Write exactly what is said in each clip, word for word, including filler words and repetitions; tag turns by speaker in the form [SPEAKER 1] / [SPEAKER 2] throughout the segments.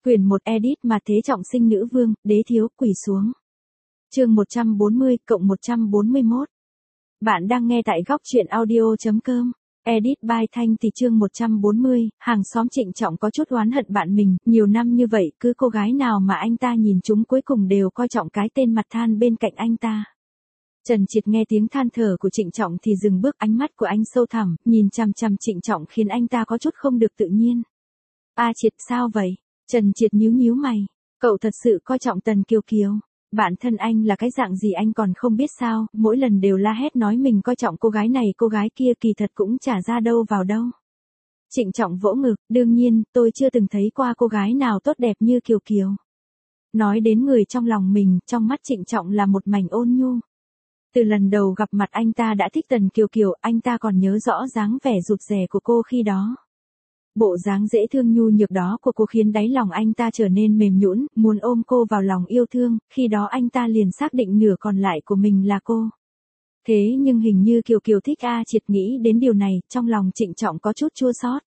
[SPEAKER 1] Quyển một edit mà thế trọng sinh nữ vương, đế thiếu quỳ xuống. Chương một trăm bốn mươi cộng một trăm bốn mươi mốt. Bạn đang nghe tại góc truyện audio.com. Edit by Thanh thì chương một trăm bốn mươi, hàng xóm Trịnh Trọng có chút oán hận bạn mình, nhiều năm như vậy cứ cô gái nào mà anh ta nhìn chúng cuối cùng đều coi trọng cái tên mặt than bên cạnh anh ta. Trần Triệt nghe tiếng than thở của Trịnh Trọng thì dừng bước, ánh mắt của anh sâu thẳm, nhìn chằm chằm Trịnh Trọng khiến anh ta có chút không được tự nhiên. A Triệt sao vậy? Trần Triệt nhíu nhíu mày, cậu thật sự coi trọng Tần Kiều Kiều. Bản thân anh là cái dạng gì anh còn không biết sao, mỗi lần đều la hét nói mình coi trọng cô gái này cô gái kia kỳ thật cũng chả ra đâu vào đâu. Trịnh Trọng vỗ ngực, đương nhiên, tôi chưa từng thấy qua cô gái nào tốt đẹp như Kiều Kiều. Nói đến người trong lòng mình, trong mắt Trịnh Trọng là một mảnh ôn nhu. Từ lần đầu gặp mặt anh ta đã thích Tần Kiều Kiều, anh ta còn nhớ rõ dáng vẻ rụt rè của cô khi đó. Bộ dáng dễ thương nhu nhược đó của cô khiến đáy lòng anh ta trở nên mềm nhũn, muốn ôm cô vào lòng yêu thương, khi đó anh ta liền xác định nửa còn lại của mình là cô. Thế nhưng hình như Kiều Kiều thích A Triệt, nghĩ đến điều này, trong lòng Trịnh Trọng có chút chua xót.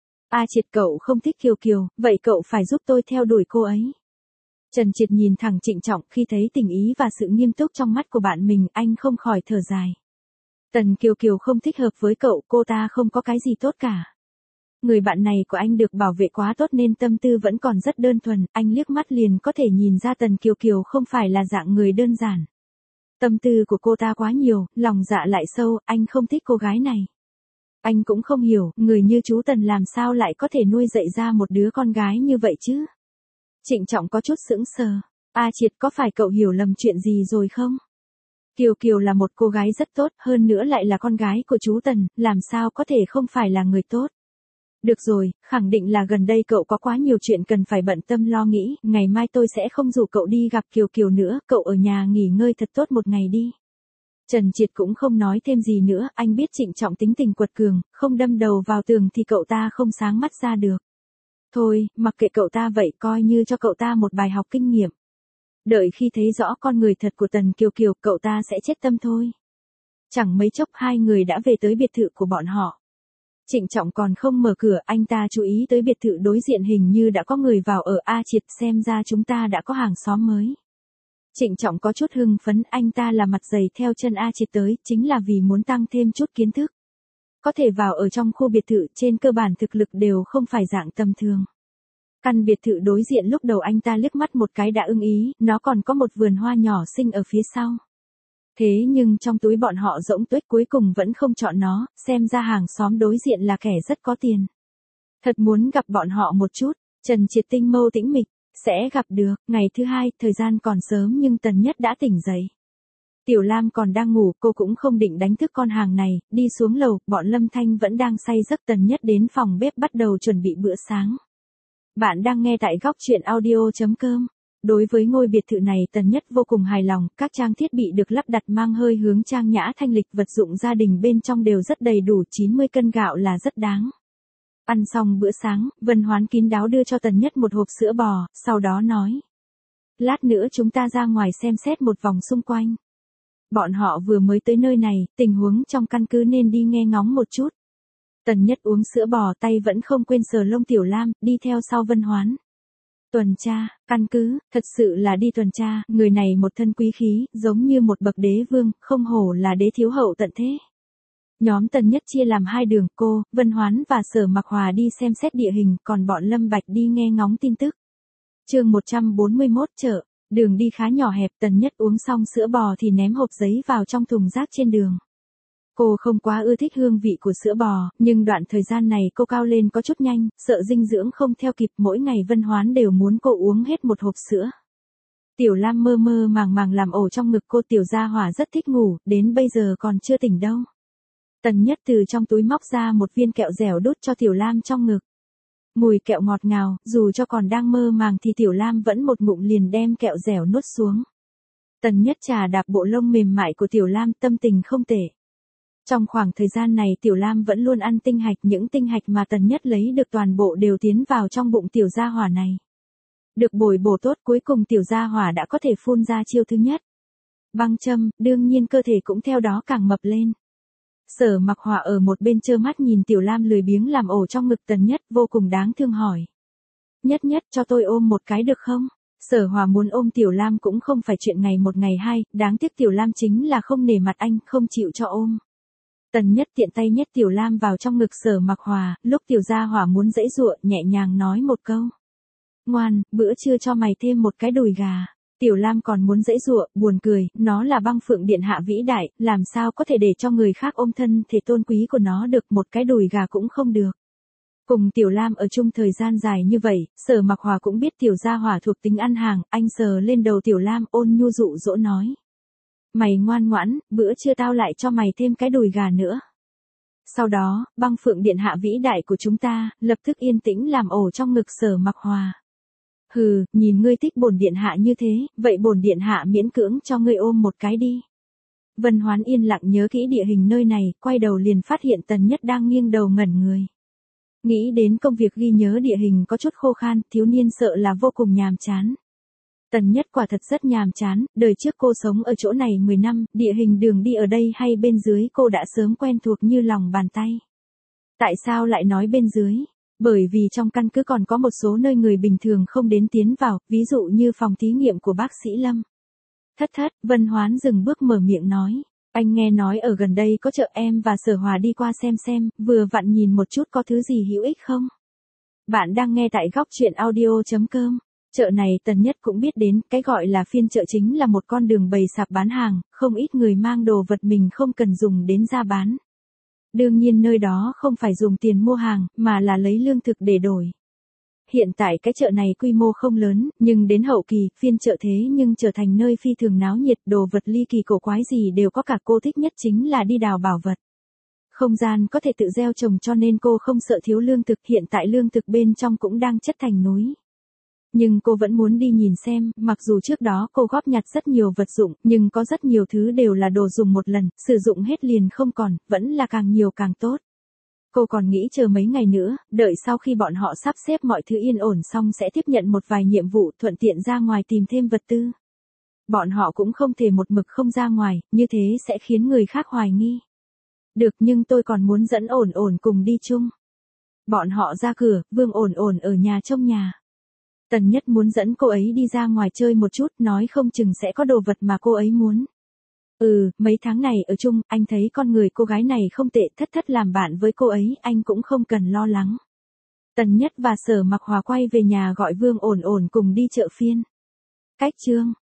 [SPEAKER 1] A Triệt cậu không thích Kiều Kiều, vậy cậu phải giúp tôi theo đuổi cô ấy. Trần Triệt nhìn thẳng Trịnh Trọng, khi thấy tình ý và sự nghiêm túc trong mắt của bạn mình, anh không khỏi thở dài. Tần Kiều Kiều không thích hợp với cậu, cô ta không có cái gì tốt cả. Người bạn này của anh được bảo vệ quá tốt nên tâm tư vẫn còn rất đơn thuần, anh liếc mắt liền có thể nhìn ra Tần Kiều Kiều không phải là dạng người đơn giản. Tâm tư của cô ta quá nhiều, lòng dạ lại sâu, anh không thích cô gái này. Anh cũng không hiểu, người như chú Tần làm sao lại có thể nuôi dạy ra một đứa con gái như vậy chứ? Trịnh Trọng có chút sững sờ. A Triệt, có phải cậu hiểu lầm chuyện gì rồi không? Kiều Kiều là một cô gái rất tốt, hơn nữa lại là con gái của chú Tần, làm sao có thể không phải là người tốt? Được rồi, khẳng định là gần đây cậu có quá nhiều chuyện cần phải bận tâm lo nghĩ, ngày mai tôi sẽ không rủ cậu đi gặp Kiều Kiều nữa, cậu ở nhà nghỉ ngơi thật tốt một ngày đi. Trần Triệt cũng không nói thêm gì nữa, anh biết Trịnh Trọng tính tình quật cường, không đâm đầu vào tường thì cậu ta không sáng mắt ra được. Thôi, mặc kệ cậu ta vậy, coi như cho cậu ta một bài học kinh nghiệm. Đợi khi thấy rõ con người thật của Tần Kiều Kiều, cậu ta sẽ chết tâm thôi. Chẳng mấy chốc hai người đã về tới biệt thự của bọn họ. Trịnh Trọng còn không mở cửa, anh ta chú ý tới biệt thự đối diện hình như đã có người vào ở. A Triệt, xem ra chúng ta đã có hàng xóm mới. Trịnh Trọng có chút hưng phấn, anh ta là mặt dày theo chân A Triệt tới, chính là vì muốn tăng thêm chút kiến thức. Có thể vào ở trong khu biệt thự, trên cơ bản thực lực đều không phải dạng tầm thường. Căn biệt thự đối diện lúc đầu anh ta liếc mắt một cái đã ưng ý, nó còn có một vườn hoa nhỏ xinh ở phía sau. Thế nhưng trong túi bọn họ rỗng tuếch, cuối cùng vẫn không chọn nó, xem ra hàng xóm đối diện là kẻ rất có tiền. Thật muốn gặp bọn họ một chút. Trần Triệt tinh mâu tĩnh mịch, sẽ gặp được. Ngày thứ hai, thời gian còn sớm nhưng Tần Nhất đã tỉnh dậy. Tiểu Lam còn đang ngủ, cô cũng không định đánh thức con hàng này, đi xuống lầu, bọn Lâm Thanh vẫn đang say giấc. Tần Nhất đến phòng bếp bắt đầu chuẩn bị bữa sáng. Bạn đang nghe tại góc truyện audio.com. Đối với ngôi biệt thự này Tần Nhất vô cùng hài lòng, các trang thiết bị được lắp đặt mang hơi hướng trang nhã thanh lịch, vật dụng gia đình bên trong đều rất đầy đủ, chín mươi cân gạo là rất đáng. Ăn xong bữa sáng, Vân Hoán kín đáo đưa cho Tần Nhất một hộp sữa bò, sau đó nói. Lát nữa chúng ta ra ngoài xem xét một vòng xung quanh. Bọn họ vừa mới tới nơi này, tình huống trong căn cứ nên đi nghe ngóng một chút. Tần Nhất uống sữa bò, tay vẫn không quên sờ lông Tiểu Lam, đi theo sau Vân Hoán. Tuần tra, căn cứ, thật sự là đi tuần tra, người này một thân quý khí, giống như một bậc đế vương, không hổ là đế thiếu hậu tận thế. Nhóm Tần Nhất chia làm hai đường, cô, Vân Hoán và Sở Mặc Hòa đi xem xét địa hình, còn bọn Lâm Bạch đi nghe ngóng tin tức. Chương một trăm bốn mươi mốt, chợ, đường đi khá nhỏ hẹp, Tần Nhất uống xong sữa bò thì ném hộp giấy vào trong thùng rác trên đường. Cô không quá ưa thích hương vị của sữa bò, nhưng đoạn thời gian này cô cao lên có chút nhanh, sợ dinh dưỡng không theo kịp, mỗi ngày Vân Hoán đều muốn cô uống hết một hộp sữa. Tiểu Lam mơ mơ màng màng làm ổ trong ngực cô, Tiểu Gia Hỏa rất thích ngủ, đến bây giờ còn chưa tỉnh đâu. Tần Nhất từ trong túi móc ra một viên kẹo dẻo đút cho Tiểu Lam trong ngực. Mùi kẹo ngọt ngào, dù cho còn đang mơ màng thì Tiểu Lam vẫn một ngụm liền đem kẹo dẻo nuốt xuống. Tần Nhất chà đạp bộ lông mềm mại của Tiểu Lam, tâm tình không tệ. Trong khoảng thời gian này Tiểu Lam vẫn luôn ăn tinh hạch, những tinh hạch mà Tần Nhất lấy được toàn bộ đều tiến vào trong bụng Tiểu Gia Hỏa này. Được bồi bổ tốt, cuối cùng Tiểu Gia Hỏa đã có thể phun ra chiêu thứ nhất. Băng châm, đương nhiên cơ thể cũng theo đó càng mập lên. Sở Mặc Hòa ở một bên trơ mắt nhìn Tiểu Lam lười biếng làm ổ trong ngực Tần Nhất, vô cùng đáng thương hỏi. Nhất nhất cho tôi ôm một cái được không? Sở Hòa muốn ôm Tiểu Lam cũng không phải chuyện ngày một ngày hai, đáng tiếc Tiểu Lam chính là không nể mặt anh, không chịu cho ôm. Tần Nhất tiện tay nhét Tiểu Lam vào trong ngực Sở Mặc Hòa, lúc Tiểu Gia Hỏa muốn giãy giụa, nhẹ nhàng nói một câu. Ngoan, bữa trưa cho mày thêm một cái đùi gà. Tiểu Lam còn muốn giãy giụa, buồn cười, nó là Băng Phượng Điện Hạ vĩ đại, làm sao có thể để cho người khác ôm thân thể tôn quý của nó được, một cái đùi gà cũng không được. Cùng Tiểu Lam ở chung thời gian dài như vậy, Sở Mặc Hòa cũng biết Tiểu Gia Hỏa thuộc tính ăn hàng, anh sờ lên đầu Tiểu Lam ôn nhu dụ dỗ nói. Mày ngoan ngoãn, bữa trưa tao lại cho mày thêm cái đùi gà nữa. Sau đó, Băng Phượng Điện Hạ vĩ đại của chúng ta, lập tức yên tĩnh làm ổ trong ngực Sở Mặc Hòa. Hừ, nhìn ngươi thích bổn điện hạ như thế, vậy bổn điện hạ miễn cưỡng cho ngươi ôm một cái đi. Vân Hoán yên lặng nhớ kỹ địa hình nơi này, quay đầu liền phát hiện Tần Nhất đang nghiêng đầu ngẩn người. Nghĩ đến công việc ghi nhớ địa hình có chút khô khan, thiếu niên sợ là vô cùng nhàm chán. Tần Nhất quả thật rất nhàm chán, đời trước cô sống ở chỗ này mười năm, địa hình đường đi ở đây hay bên dưới cô đã sớm quen thuộc như lòng bàn tay. Tại sao lại nói bên dưới? Bởi vì trong căn cứ còn có một số nơi người bình thường không đến tiến vào, ví dụ như phòng thí nghiệm của bác sĩ Lâm. Thất thất, Vân Hoán dừng bước mở miệng nói. Anh nghe nói ở gần đây có chợ, em và Sở Hòa đi qua xem xem, vừa vặn nhìn một chút có thứ gì hữu ích không? Bạn đang nghe tại góc truyện audio chấm com. Chợ này Tần Nhất cũng biết đến, cái gọi là phiên chợ chính là một con đường bày sạp bán hàng, không ít người mang đồ vật mình không cần dùng đến ra bán. Đương nhiên nơi đó không phải dùng tiền mua hàng, mà là lấy lương thực để đổi. Hiện tại cái chợ này quy mô không lớn, nhưng đến hậu kỳ, phiên chợ thế nhưng trở thành nơi phi thường náo nhiệt, đồ vật ly kỳ cổ quái gì đều có, cả cô thích nhất chính là đi đào bảo vật. Không gian có thể tự gieo trồng cho nên cô không sợ thiếu lương thực, hiện tại lương thực bên trong cũng đang chất thành núi. Nhưng cô vẫn muốn đi nhìn xem, mặc dù trước đó cô góp nhặt rất nhiều vật dụng, nhưng có rất nhiều thứ đều là đồ dùng một lần, sử dụng hết liền không còn, vẫn là càng nhiều càng tốt. Cô còn nghĩ chờ mấy ngày nữa, đợi sau khi bọn họ sắp xếp mọi thứ yên ổn xong sẽ tiếp nhận một vài nhiệm vụ, thuận tiện ra ngoài tìm thêm vật tư. Bọn họ cũng không thể một mực không ra ngoài, như thế sẽ khiến người khác hoài nghi. Được, nhưng tôi còn muốn dẫn ổn ổn cùng đi chung. Bọn họ ra cửa, Vương ổn ổn ở nhà trông nhà. Tần Nhất muốn dẫn cô ấy đi ra ngoài chơi một chút, nói không chừng sẽ có đồ vật mà cô ấy muốn. Ừ, mấy tháng này ở chung, anh thấy con người cô gái này không tệ, thất thất làm bạn với cô ấy, anh cũng không cần lo lắng. Tần Nhất và Sở Mặc Hòa quay về nhà gọi Vương ổn ổn cùng đi chợ phiên. Cách chương